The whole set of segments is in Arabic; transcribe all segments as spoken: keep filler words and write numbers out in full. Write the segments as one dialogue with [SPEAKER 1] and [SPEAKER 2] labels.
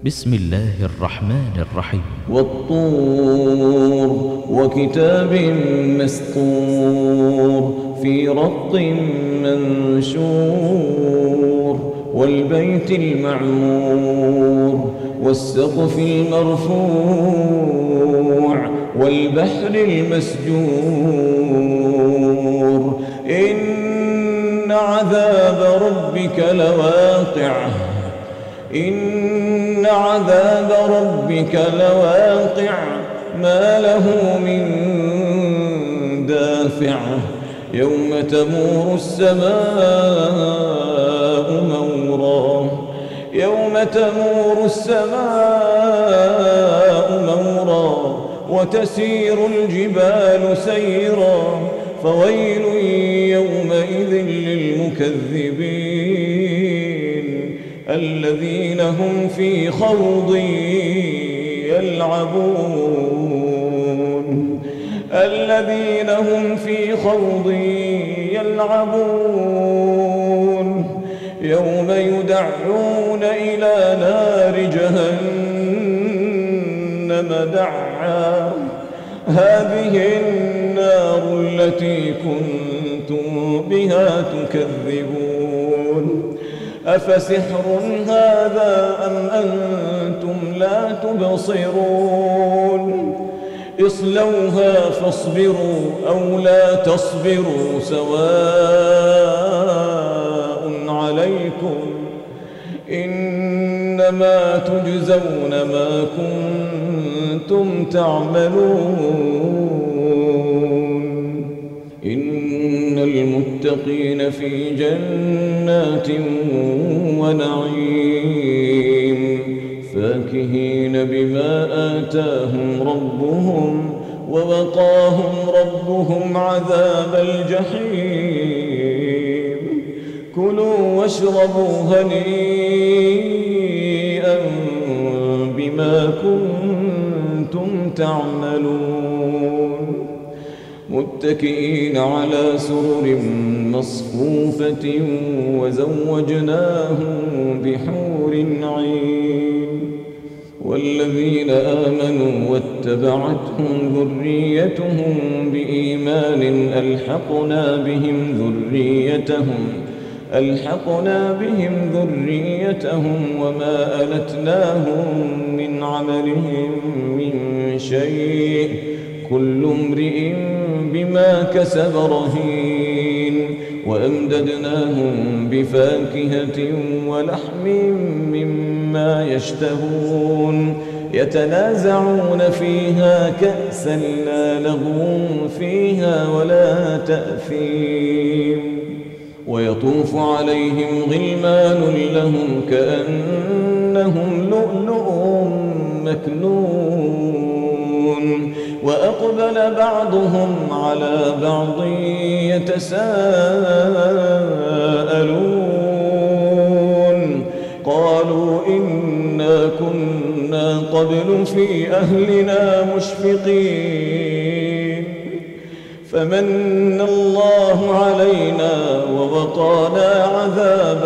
[SPEAKER 1] بسم الله الرحمن الرحيم.
[SPEAKER 2] والطور وكتاب مسطور في رق منشور والبيت المعمور والسقف المرفوع والبحر المسجور إن عذاب ربك لواقع إن عذاب ربك لواقع ما له من دافع يوم تمور السماء مورا يوم تمور السماء مورا وتسير الجبال سيرا فويل يومئذ للمكذبين الذين هم في خوض يلعبون الذين هم في خوض يلعبون يوم يدعون إلى نار جهنم دعا هذه النار التي كنتم بها تكذبون أفسحر هذا أم أنتم لا تبصرون اصلوها فاصبروا أو لا تصبروا سواء عليكم إنما تجزون ما كنتم تعملون إن المتقين في جنات ونعيم فاكهين بما آتاهم ربهم ووقاهم ربهم عذاب الجحيم كلوا واشربوا هنيئا بما كنتم تعملون متكئين على سرر مصفوفة وزوجناهم بحور عين والذين آمنوا واتبعتهم ذريتهم بإيمان ألحقنا بهم ذريتهم ألحقنا بهم ذريتهم وما ألتناهم من عملهم من شيء كل امرئ بما كسب رهين وأمددناهم بفاكهة ولحم مما يشتهون يتنازعون فيها كأسا لا لغو فيها ولا تأثيم ويطوف عليهم غلمان لهم كأنهم لؤلؤ مكنون وأقبل بعضهم على بعض يتساءلون قالوا إنا كنا قبل في أهلنا مشفقين فمن الله علينا ووقانا عذاب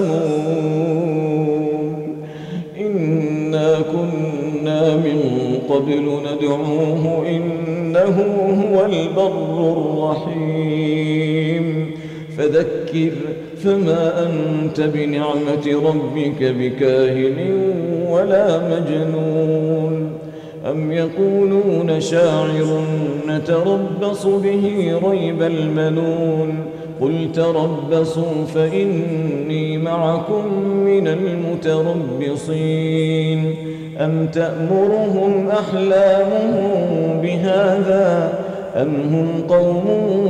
[SPEAKER 2] السموم إنا كنا من قبل ندعوه إنه هو البر الرحيم فذكر فما أنت بنعمة ربك بكاهن ولا مجنون أم يقولون شاعر نتربص به ريب المنون قل تربصوا فإني معكم من المتربصين أم تأمرهم أحلامهم بهذا أم هم قوم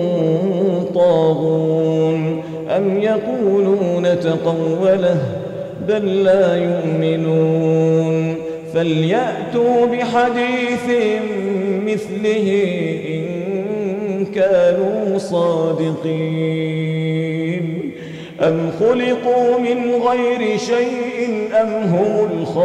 [SPEAKER 2] طاغون أم يقولون تقوله بل لا يؤمنون فليأتوا بحديث مثله إن كانوا صادقين أم خلقوا من غير شيء أم هم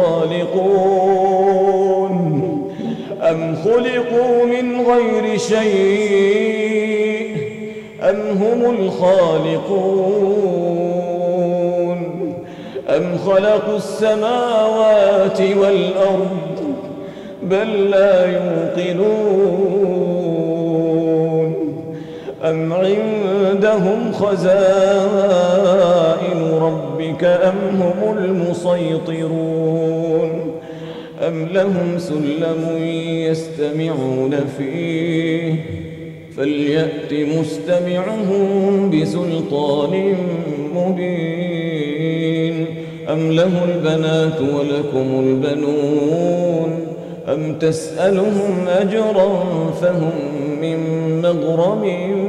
[SPEAKER 2] الخالقون أم خلقوا من غير شيء أم هم الخالقون أم خلقوا السماوات والأرض بل لا يوقنون أم عندهم خزائن ربك أم هم المسيطرون أم لهم سلم يستمعون فيه فليأت مستمعهم بسلطان مبين أم له البنات ولكم البنون أم تسألهم أجرا فهم من مغرم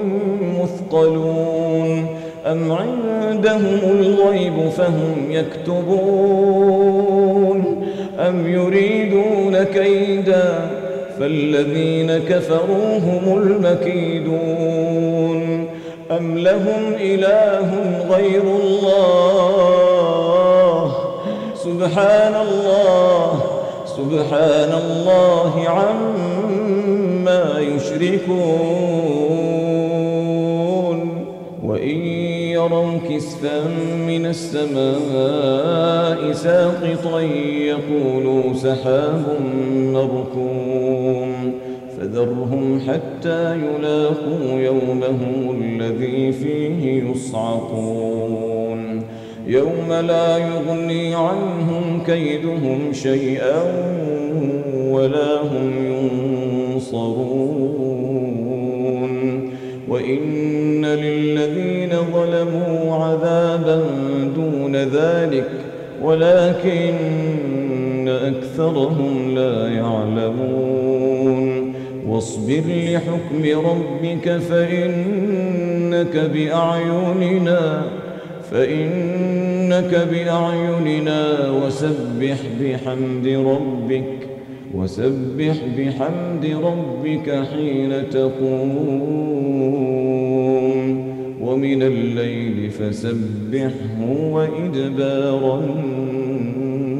[SPEAKER 2] مثقلون أم عندهم الغيب فهم يكتبون أم يريدون كيدا فالذين كفروا هم المكيدون أم لهم إله غير الله سبحان الله سبحان الله عما يشركون وإن يروا كسفا من السماء ساقطا يقولوا سحاب مركوم فذرهم حتى يلاقوا يومهم الذي فيه يصعقون يوم لا يغني عنهم كيدهم شيئا ولا هم ينصرون وإن للذين ظلموا عذابا دون ذلك ولكن أكثرهم لا يعلمون واصبر لحكم ربك فإنك بأعيننا فإنك بأعيننا وسبح بحمد ربك وسبح بحمد ربك حين تقوم ومن الليل فسبحه وإدبار